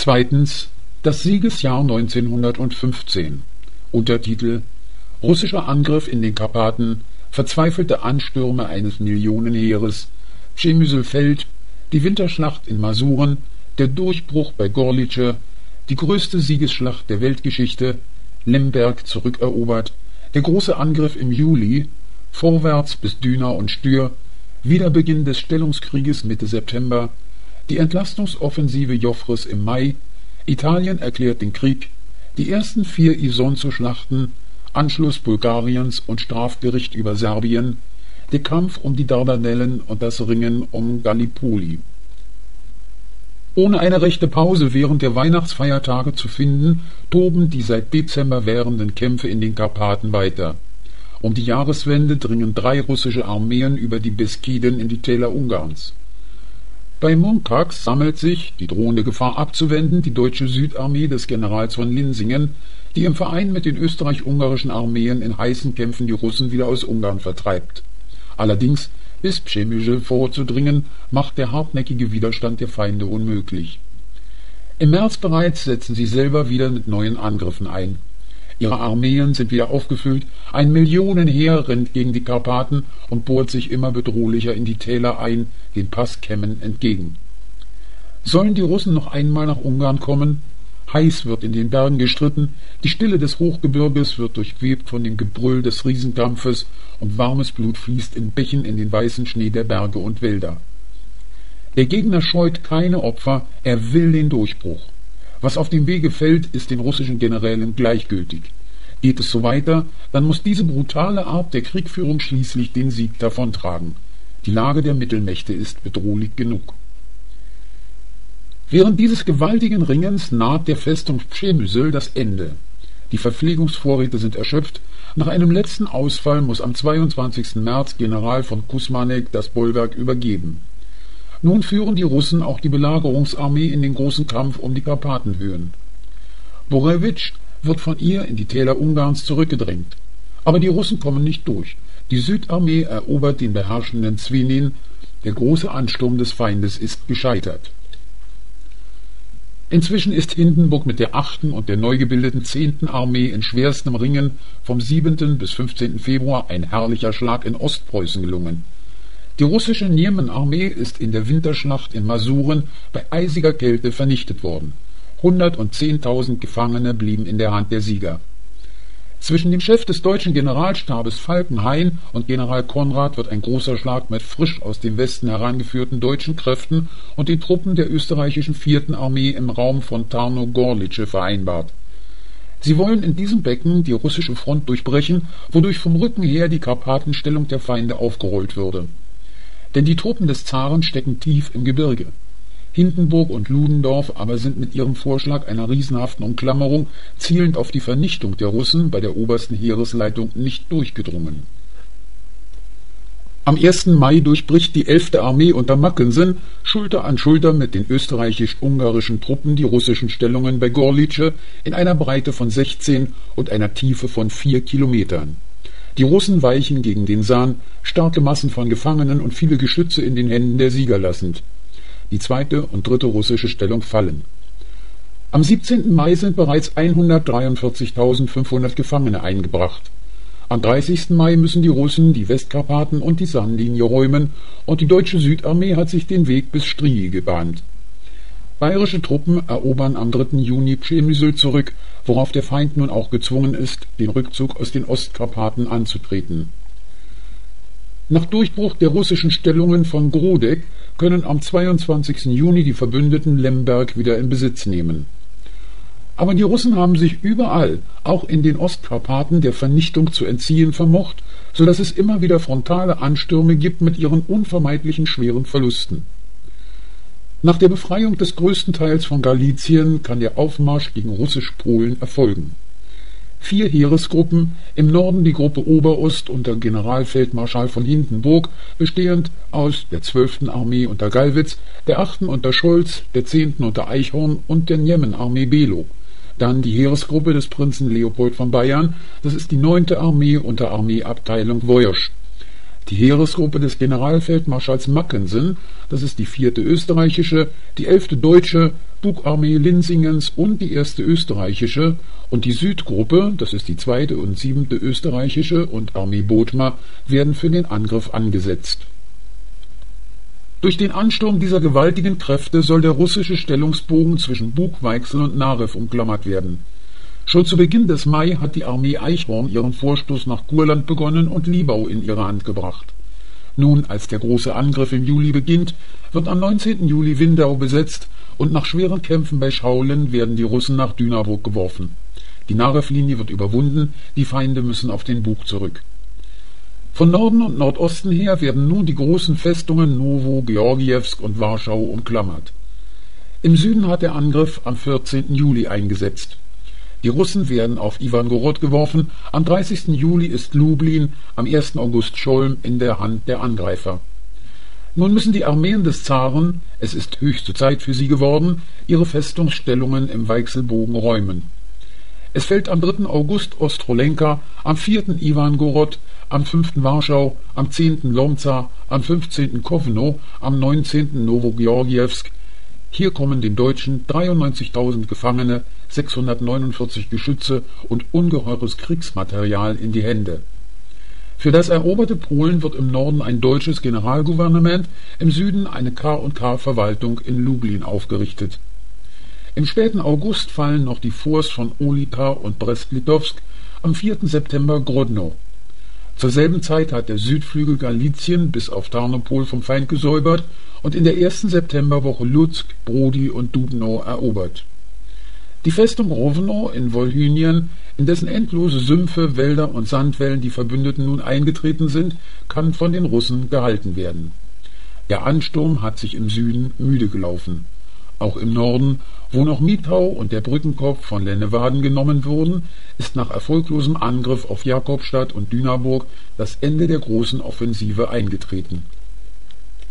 Zweitens das Siegesjahr 1915. Untertitel: Russischer Angriff in den Karpaten, verzweifelte Anstürme eines Millionenheeres, Przemysl-Feld, die Winterschlacht in Masuren, der Durchbruch bei Gorlice, die größte Siegesschlacht der Weltgeschichte, Lemberg zurückerobert, der große Angriff im Juli, vorwärts bis Düna und Stür, Wiederbeginn des Stellungskrieges Mitte September, die Entlastungsoffensive Joffres im Mai, Italien erklärt den Krieg, die ersten 4 Isonzo-Schlachten, Anschluss Bulgariens und Strafgericht über Serbien, der Kampf um die Dardanellen und das Ringen um Gallipoli. Ohne eine rechte Pause während der Weihnachtsfeiertage zu finden, toben die seit Dezember währenden Kämpfe in den Karpaten weiter. Um die Jahreswende dringen 3 russische Armeen über die Beskiden in die Täler Ungarns. Bei Munkacs sammelt sich, die drohende Gefahr abzuwenden, die deutsche Südarmee des Generals von Linsingen, die im Verein mit den österreich-ungarischen Armeen in heißen Kämpfen die Russen wieder aus Ungarn vertreibt. Allerdings, bis Przemysl vorzudringen, macht der hartnäckige Widerstand der Feinde unmöglich. Im März bereits setzen sie selber wieder mit neuen Angriffen ein. Ihre Armeen sind wieder aufgefüllt, ein Millionenheer rennt gegen die Karpaten und bohrt sich immer bedrohlicher in die Täler ein, den Pass Kemmen entgegen. Sollen die Russen noch einmal nach Ungarn kommen? Heiß wird in den Bergen gestritten, die Stille des Hochgebirges wird durchwebt von dem Gebrüll des Riesenkampfes und warmes Blut fließt in Bächen in den weißen Schnee der Berge und Wälder. Der Gegner scheut keine Opfer, er will den Durchbruch. Was auf dem Wege fällt, ist den russischen Generälen gleichgültig. Geht es so weiter, dann muss diese brutale Art der Kriegführung schließlich den Sieg davontragen. Die Lage der Mittelmächte ist bedrohlich genug. Während dieses gewaltigen Ringens naht der Festung Przemysl das Ende. Die Verpflegungsvorräte sind erschöpft. Nach einem letzten Ausfall muss am 22. März General von Kusmanek das Bollwerk übergeben. Nun führen die Russen auch die Belagerungsarmee in den großen Kampf um die Karpatenhöhen. Borewitsch wird von ihr in die Täler Ungarns zurückgedrängt. Aber die Russen kommen nicht durch. Die Südarmee erobert den beherrschenden Zwinin. Der große Ansturm des Feindes ist gescheitert. Inzwischen ist Hindenburg mit der 8. und der neu gebildeten 10. Armee in schwerstem Ringen vom 7. bis 15. Februar ein herrlicher Schlag in Ostpreußen gelungen. Die russische Niemen-Armee ist in der Winterschlacht in Masuren bei eisiger Kälte vernichtet worden. 110.000 Gefangene blieben in der Hand der Sieger. Zwischen dem Chef des deutschen Generalstabes Falkenhayn und General Konrad wird ein großer Schlag mit frisch aus dem Westen herangeführten deutschen Kräften und den Truppen der österreichischen 4. Armee im Raum von Tarnow-Gorlice vereinbart. Sie wollen in diesem Becken die russische Front durchbrechen, wodurch vom Rücken her die Karpatenstellung der Feinde aufgerollt würde. Denn die Truppen des Zaren stecken tief im Gebirge. Hindenburg und Ludendorff aber sind mit ihrem Vorschlag einer riesenhaften Umklammerung zielend auf die Vernichtung der Russen bei der obersten Heeresleitung nicht durchgedrungen. Am 1. Mai durchbricht die 11. Armee unter Mackensen Schulter an Schulter mit den österreichisch-ungarischen Truppen die russischen Stellungen bei Gorlice in einer Breite von 16 und einer Tiefe von 4 Kilometern. Die Russen weichen gegen den San, starke Massen von Gefangenen und viele Geschütze in den Händen der Sieger lassend. Die 2. und 3. russische Stellung fallen. Am 17. Mai sind bereits 143.500 Gefangene eingebracht. Am 30. Mai müssen die Russen die Westkarpaten und die Sanlinie räumen und die deutsche Südarmee hat sich den Weg bis Stryj gebahnt. Bayerische Truppen erobern am 3. Juni Przemysl zurück, worauf der Feind nun auch gezwungen ist, den Rückzug aus den Ostkarpaten anzutreten. Nach Durchbruch der russischen Stellungen von Grodek können am 22. Juni die Verbündeten Lemberg wieder in Besitz nehmen. Aber die Russen haben sich überall, auch in den Ostkarpaten, der Vernichtung zu entziehen vermocht, so dass es immer wieder frontale Anstürme gibt mit ihren unvermeidlichen schweren Verlusten. Nach der Befreiung des größten Teils von Galizien kann der Aufmarsch gegen Russisch-Polen erfolgen. 4 Heeresgruppen, im Norden die Gruppe Oberost unter Generalfeldmarschall von Hindenburg, bestehend aus der 12. Armee unter Gallwitz, der 8. unter Scholz, der 10. unter Eichhorn und der Niemen-Armee Below. Dann die Heeresgruppe des Prinzen Leopold von Bayern, das ist die 9. Armee unter Armeeabteilung Wojosch. Die Heeresgruppe des Generalfeldmarschalls Mackensen, das ist die 4. österreichische, die 11. deutsche Bugarmee Linsingens und die 1. österreichische und die Südgruppe, das ist die 2. und 7. österreichische und Armee Bothmer, werden für den Angriff angesetzt. Durch den Ansturm dieser gewaltigen Kräfte soll der russische Stellungsbogen zwischen Bug, Weichsel und Narew umklammert werden. Schon zu Beginn des Mai hat die Armee Eichhorn ihren Vorstoß nach Kurland begonnen und Liebau in ihre Hand gebracht. Nun, als der große Angriff im Juli beginnt, wird am 19. Juli Windau besetzt und nach schweren Kämpfen bei Schaulen werden die Russen nach Dünaburg geworfen. Die Narew-Linie wird überwunden, die Feinde müssen auf den Bug zurück. Von Norden und Nordosten her werden nun die großen Festungen Nowo, Georgiewsk und Warschau umklammert. Im Süden hat der Angriff am 14. Juli eingesetzt. Die Russen werden auf Iwangorod geworfen, am 30. Juli ist Lublin, am 1. August Cholm in der Hand der Angreifer. Nun müssen die Armeen des Zaren, es ist höchste Zeit für sie geworden, ihre Festungsstellungen im Weichselbogen räumen. Es fällt am 3. August Ostrolenka, am 4. Iwangorod, am 5. Warschau, am 10. Lomza, am 15. Kowno, am 19. Nowogeorgiewsk. Hier kommen den Deutschen 93.000 Gefangene, 649 Geschütze und ungeheures Kriegsmaterial in die Hände. Für das eroberte Polen wird im Norden ein deutsches Generalgouvernement, im Süden eine K&K-Verwaltung in Lublin aufgerichtet. Im späten August fallen noch die Forts von Olipa und Brest-Litowsk, am 4. September Grodno. Zur selben Zeit hat der Südflügel Galizien bis auf Tarnopol vom Feind gesäubert und in der 1. Septemberwoche Lutsk, Brody und Dubno erobert. Die Festung Rowno in Wolhynien, in dessen endlose Sümpfe, Wälder und Sandwellen die Verbündeten nun eingetreten sind, kann von den Russen gehalten werden. Der Ansturm hat sich im Süden müde gelaufen. Auch im Norden, wo noch Mitau und der Brückenkopf von Lennewaden genommen wurden, ist nach erfolglosem Angriff auf Jakobstadt und Dünaburg das Ende der großen Offensive eingetreten.